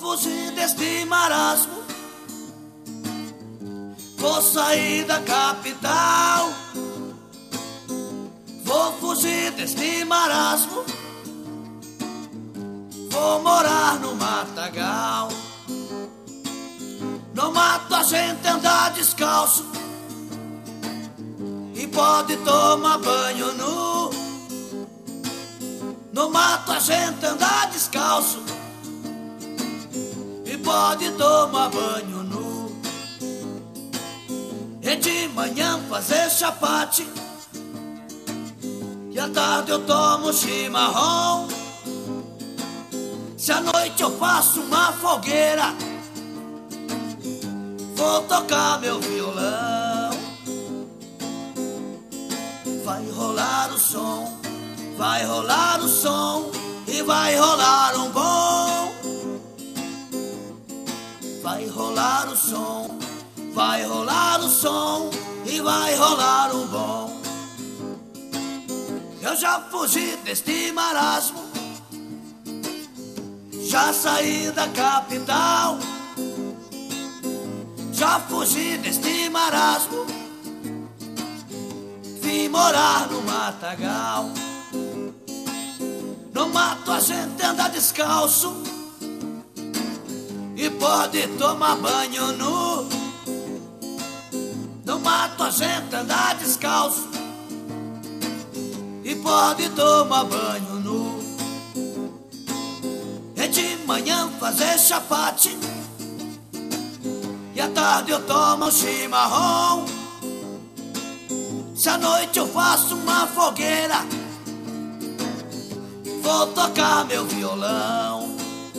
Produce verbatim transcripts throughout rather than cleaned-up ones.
fugir deste marasmo, vou sair da capital. Vou fugir deste marasmo, vou morar no matagal. No mato a gente anda descalço e pode tomar banho nu. No mato a gente anda descalço e pode tomar banho nu. E de manhã fazer chapate e à tarde eu tomo chimarrão. Se à noite eu faço uma fogueira, vou tocar meu violão. Vai rolar o som, vai rolar o som e vai rolar um bom. Vai rolar o som, vai rolar o som e vai rolar um bom. Eu já fugi deste marasmo, já saí da capital. Já fugi deste marasmo, vim morar no matagal. No mato a gente anda descalço e pode tomar banho nu. No mato a gente anda descalço e pode tomar banho nu. E de manhã fazer chapate e à tarde eu tomo um chimarrão. Se à noite eu faço uma fogueira, vou tocar meu violão.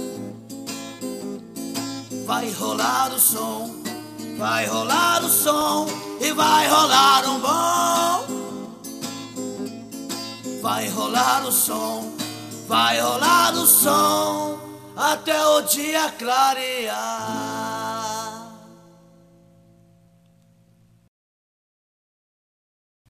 Vai rolar o som, vai rolar o som e vai rolar um bom. Vai rolar o som, vai rolar o som até o dia clarear.